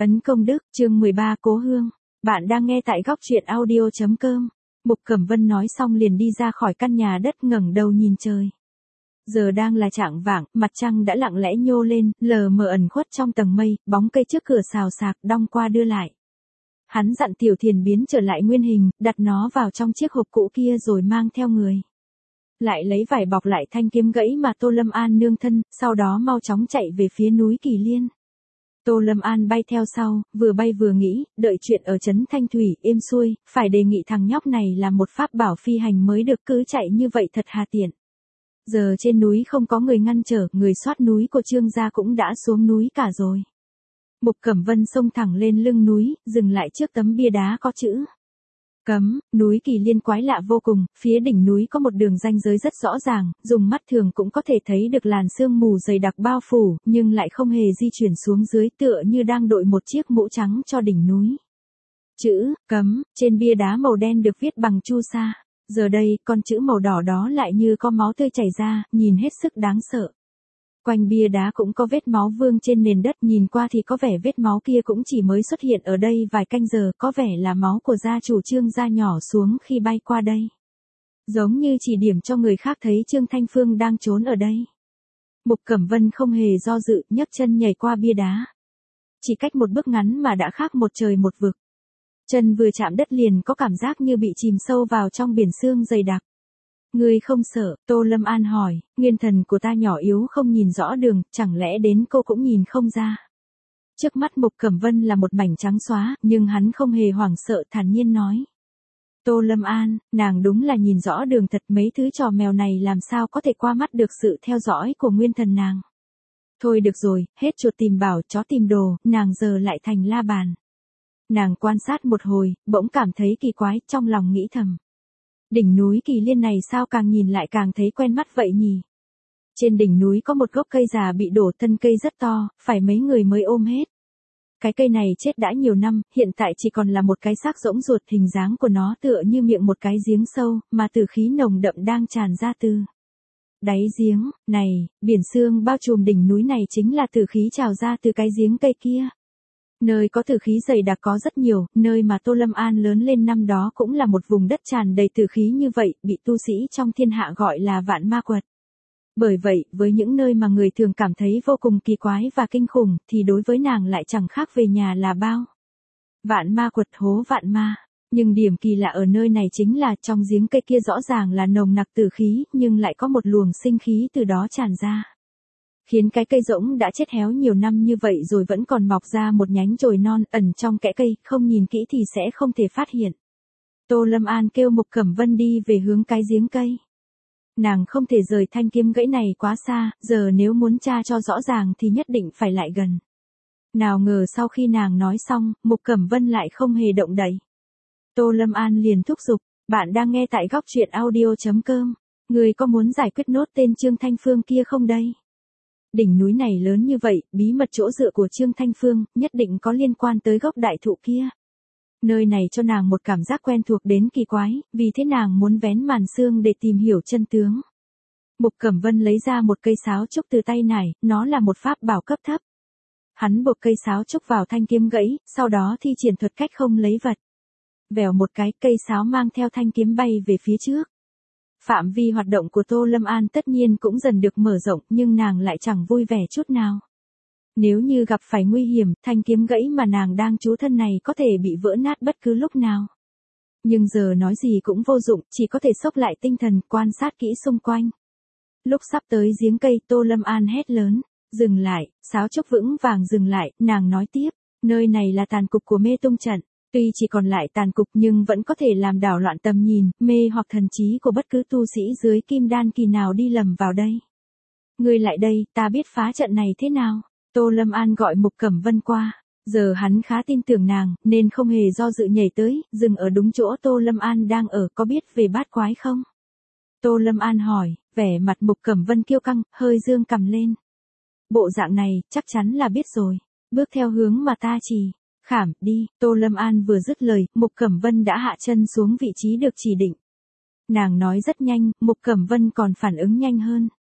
Ấn công đức, chương 13 Cố Hương. Bạn đang nghe tại góc truyện audio.com. Mục Cẩm Vân nói xong liền đi ra khỏi căn nhà đất, ngẩng đầu nhìn trời. Giờ đang là chạng vạng, mặt trăng đã lặng lẽ nhô lên, lờ mờ ẩn khuất trong tầng mây, bóng cây trước cửa xào xạc đong qua đưa lại. Hắn dặn Tiểu Thiền biến trở lại nguyên hình, đặt nó vào trong chiếc hộp cũ kia rồi mang theo người. Lại lấy vải bọc lại thanh kiếm gãy mà Tô Lâm An nương thân, sau đó mau chóng chạy về phía núi Kỳ Liên. Tô Lâm An bay theo sau, vừa bay vừa nghĩ, đợi chuyện ở trấn Thanh Thủy êm xuôi, phải đề nghị thằng nhóc này làm một pháp bảo phi hành mới được, cứ chạy như vậy thật hà tiện. Giờ trên núi không có người ngăn trở, người soát núi của Trương gia cũng đã xuống núi cả rồi. Mục Cẩm Vân xông thẳng lên lưng núi, dừng lại trước tấm bia đá có chữ cấm. Núi Kỳ Liên quái lạ vô cùng, phía đỉnh núi có một đường ranh giới rất rõ ràng, dùng mắt thường cũng có thể thấy được làn sương mù dày đặc bao phủ, nhưng lại không hề di chuyển xuống dưới, tựa như đang đội một chiếc mũ trắng cho đỉnh núi. Chữ cấm trên bia đá màu đen được viết bằng chu sa. Giờ đây, con chữ màu đỏ đó lại như có máu tươi chảy ra, nhìn hết sức đáng sợ. Quanh bia đá cũng có vết máu vương trên nền đất, nhìn qua thì có vẻ vết máu kia cũng chỉ mới xuất hiện ở đây vài canh giờ, có vẻ là máu của gia chủ Trương gia nhỏ xuống khi bay qua đây. Giống như chỉ điểm cho người khác thấy Trương Thanh Phương đang trốn ở đây. Mục Cẩm Vân không hề do dự, nhấc chân nhảy qua bia đá. Chỉ cách một bước ngắn mà đã khác một trời một vực. Chân vừa chạm đất liền có cảm giác như bị chìm sâu vào trong biển sương dày đặc. Ngươi không sợ? Tô Lâm An hỏi, nguyên thần của ta nhỏ yếu không nhìn rõ đường, chẳng lẽ đến cô cũng nhìn không ra? Trước mắt Mục Cẩm Vân là một mảnh trắng xóa, nhưng hắn không hề hoảng sợ, thản nhiên nói. Tô Lâm An, nàng đúng là nhìn rõ đường thật, mấy thứ trò mèo này làm sao có thể qua mắt được sự theo dõi của nguyên thần nàng. Thôi được rồi, hết chuột tìm bảo, chó tìm đồ, nàng giờ lại thành la bàn. Nàng quan sát một hồi, bỗng cảm thấy kỳ quái, trong lòng nghĩ thầm. Đỉnh núi Kỳ Liên này sao càng nhìn lại càng thấy quen mắt vậy nhỉ? Trên đỉnh núi có một gốc cây già bị đổ, thân cây rất to, phải mấy người mới ôm hết. Cái cây này chết đã nhiều năm, hiện tại chỉ còn là một cái xác rỗng ruột, hình dáng của nó tựa như miệng một cái giếng sâu, mà tử khí nồng đậm đang tràn ra từ đáy giếng. Này, biển sương bao trùm đỉnh núi này chính là tử khí trào ra từ cái giếng cây kia. Nơi có tử khí dày đặc có rất nhiều, nơi mà Tô Lâm An lớn lên năm đó cũng là một vùng đất tràn đầy tử khí như vậy, bị tu sĩ trong thiên hạ gọi là Vạn Ma Quật. Bởi vậy, với những nơi mà người thường cảm thấy vô cùng kỳ quái và kinh khủng, thì đối với nàng lại chẳng khác về nhà là bao. Vạn Ma Quật, hố vạn ma. Nhưng điểm kỳ lạ ở nơi này chính là trong giếng cây kia rõ ràng là nồng nặc tử khí, nhưng lại có một luồng sinh khí từ đó tràn ra. Khiến cái cây rỗng đã chết héo nhiều năm như vậy rồi vẫn còn mọc ra một nhánh chồi non ẩn trong kẽ cây, không nhìn kỹ thì sẽ không thể phát hiện. Tô Lâm An kêu Mục Cẩm Vân đi về hướng cái giếng cây. Nàng không thể rời thanh kiếm gãy này quá xa, giờ nếu muốn tra cho rõ ràng thì nhất định phải lại gần. Nào ngờ sau khi nàng nói xong, Mục Cẩm Vân lại không hề động đậy. Tô Lâm An liền thúc giục, bạn đang nghe tại góc truyện audio.com. Người có muốn giải quyết nốt tên Trương Thanh Phương kia không đây? Đỉnh núi này lớn như vậy, bí mật chỗ dựa của Trương Thanh Phương, nhất định có liên quan tới gốc đại thụ kia. Nơi này cho nàng một cảm giác quen thuộc đến kỳ quái, vì thế nàng muốn vén màn sương để tìm hiểu chân tướng. Mục Cẩm Vân lấy ra một cây sáo trúc từ tay nải, nó là một pháp bảo cấp thấp. Hắn buộc cây sáo trúc vào thanh kiếm gãy, sau đó thi triển thuật cách không lấy vật. Vèo một cái, cây sáo mang theo thanh kiếm bay về phía trước. Phạm vi hoạt động của Tô Lâm An tất nhiên cũng dần được mở rộng, nhưng nàng lại chẳng vui vẻ chút nào. Nếu như gặp phải nguy hiểm, thanh kiếm gãy mà nàng đang trú thân này có thể bị vỡ nát bất cứ lúc nào. Nhưng giờ nói gì cũng vô dụng, chỉ có thể xốc lại tinh thần, quan sát kỹ xung quanh. Lúc sắp tới giếng cây, Tô Lâm An hét lớn, dừng lại, sáo trúc vững vàng dừng lại, nàng nói tiếp, nơi này là tàn cục của mê tung trận. Tuy chỉ còn lại tàn cục nhưng vẫn có thể làm đảo loạn tầm nhìn, mê hoặc thần trí của bất cứ tu sĩ dưới kim đan kỳ nào đi lầm vào đây. Ngươi lại đây, ta biết phá trận này thế nào. Tô Lâm An gọi Mục Cẩm Vân qua. Giờ hắn khá tin tưởng nàng, nên không hề do dự nhảy tới, dừng ở đúng chỗ Tô Lâm An đang ở, có biết về bát quái không? Tô Lâm An hỏi, vẻ mặt Mục Cẩm Vân kiêu căng, hơi dương cằm lên. Bộ dạng này, chắc chắn là biết rồi. Bước theo hướng mà ta chỉ. Khảm, đi. Tô Lâm An vừa dứt lời, Mục Cẩm Vân đã hạ chân xuống vị trí được chỉ định. Nàng nói rất nhanh, Mục Cẩm Vân còn phản ứng nhanh hơn.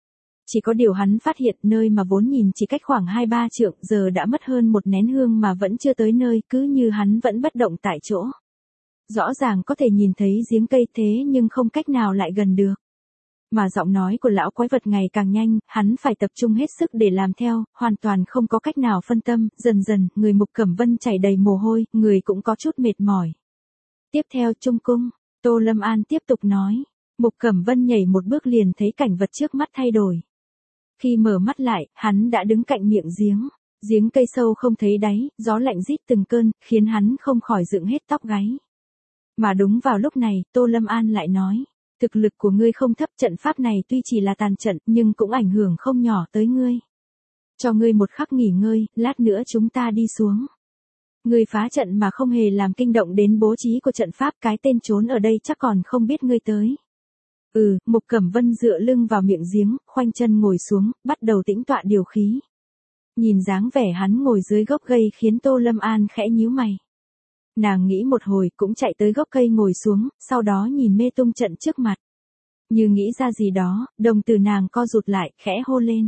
Chỉ có điều hắn phát hiện nơi mà vốn nhìn chỉ cách khoảng 2-3 trượng giờ đã mất hơn một nén hương mà vẫn chưa tới nơi, cứ như hắn vẫn bất động tại chỗ. Rõ ràng có thể nhìn thấy giếng cây thế nhưng không cách nào lại gần được. Mà giọng nói của lão quái vật ngày càng nhanh, hắn phải tập trung hết sức để làm theo, hoàn toàn không có cách nào phân tâm, dần dần, người Mục Cẩm Vân chảy đầy mồ hôi, người cũng có chút mệt mỏi. Tiếp theo Trung Cung, Tô Lâm An tiếp tục nói, Mục Cẩm Vân nhảy một bước liền thấy cảnh vật trước mắt thay đổi. Khi mở mắt lại, hắn đã đứng cạnh miệng giếng. Giếng cây sâu không thấy đáy, gió lạnh rít từng cơn, khiến hắn không khỏi dựng hết tóc gáy. Mà đúng vào lúc này, Tô Lâm An lại nói, thực lực của ngươi không thấp, trận pháp này tuy chỉ là tàn trận, nhưng cũng ảnh hưởng không nhỏ tới ngươi. Cho ngươi một khắc nghỉ ngơi, lát nữa chúng ta đi xuống. Ngươi phá trận mà không hề làm kinh động đến bố trí của trận pháp, cái tên trốn ở đây chắc còn không biết ngươi tới. Mục Cẩm Vân dựa lưng vào miệng giếng, khoanh chân ngồi xuống, bắt đầu tĩnh tọa điều khí. Nhìn dáng vẻ hắn ngồi dưới gốc cây khiến Tô Lâm An khẽ nhíu mày. Nàng nghĩ một hồi cũng chạy tới gốc cây ngồi xuống, sau đó nhìn mê tung trận trước mặt. Như nghĩ ra gì đó, đồng tử nàng co rụt lại, khẽ hô lên.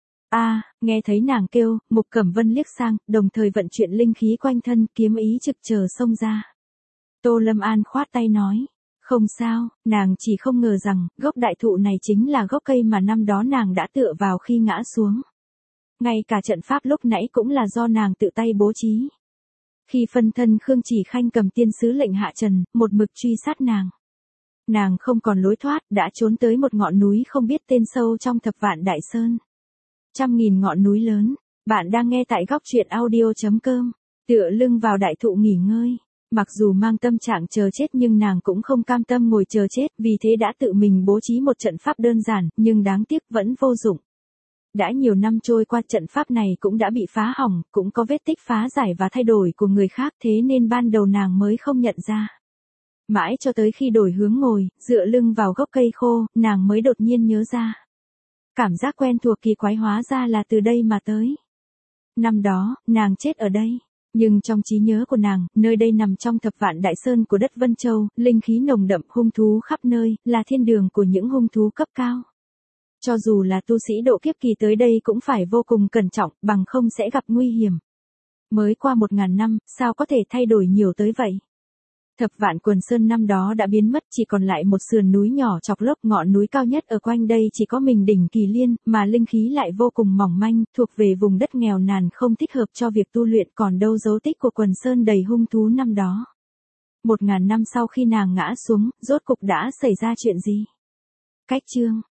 Nghe thấy nàng kêu, Mục Cẩm Vân liếc sang, đồng thời vận chuyển linh khí quanh thân, kiếm ý trực chờ xông ra. Tô Lâm An khoát tay nói. Không sao, nàng chỉ không ngờ rằng, gốc đại thụ này chính là gốc cây mà năm đó nàng đã tựa vào khi ngã xuống. Ngay cả trận pháp lúc nãy cũng là do nàng tự tay bố trí. Khi phân thân Khương Chỉ Khanh cầm tiên sứ lệnh hạ trần, một mực truy sát nàng. Nàng không còn lối thoát, đã trốn tới một ngọn núi không biết tên sâu trong Thập Vạn Đại Sơn. 100.000 ngọn núi lớn, bạn đang nghe tại góc truyện audio.com, tựa lưng vào đại thụ nghỉ ngơi. Mặc dù mang tâm trạng chờ chết nhưng nàng cũng không cam tâm ngồi chờ chết, vì thế đã tự mình bố trí một trận pháp đơn giản, nhưng đáng tiếc vẫn vô dụng. Đã nhiều năm trôi qua, trận pháp này cũng đã bị phá hỏng, cũng có vết tích phá giải và thay đổi của người khác, thế nên ban đầu nàng mới không nhận ra. Mãi cho tới khi đổi hướng ngồi, dựa lưng vào gốc cây khô, nàng mới đột nhiên nhớ ra. Cảm giác quen thuộc kỳ quái hóa ra là từ đây mà tới. Năm đó, nàng chết ở đây. Nhưng trong trí nhớ của nàng, nơi đây nằm trong Thập Vạn Đại Sơn của đất Vân Châu, linh khí nồng đậm, hung thú khắp nơi, là thiên đường của những hung thú cấp cao. Cho dù là tu sĩ độ kiếp kỳ tới đây cũng phải vô cùng cẩn trọng, bằng không sẽ gặp nguy hiểm. Mới qua 1000 năm, sao có thể thay đổi nhiều tới vậy? Thập Vạn Quần Sơn năm đó đã biến mất, chỉ còn lại một sườn núi nhỏ chọc lốc, ngọn núi cao nhất ở quanh đây chỉ có mình đỉnh Kỳ Liên, mà linh khí lại vô cùng mỏng manh, thuộc về vùng đất nghèo nàn không thích hợp cho việc tu luyện, còn đâu dấu tích của Quần Sơn đầy hung thú năm đó. 1000 năm sau khi nàng ngã xuống, rốt cục đã xảy ra chuyện gì? Cách chương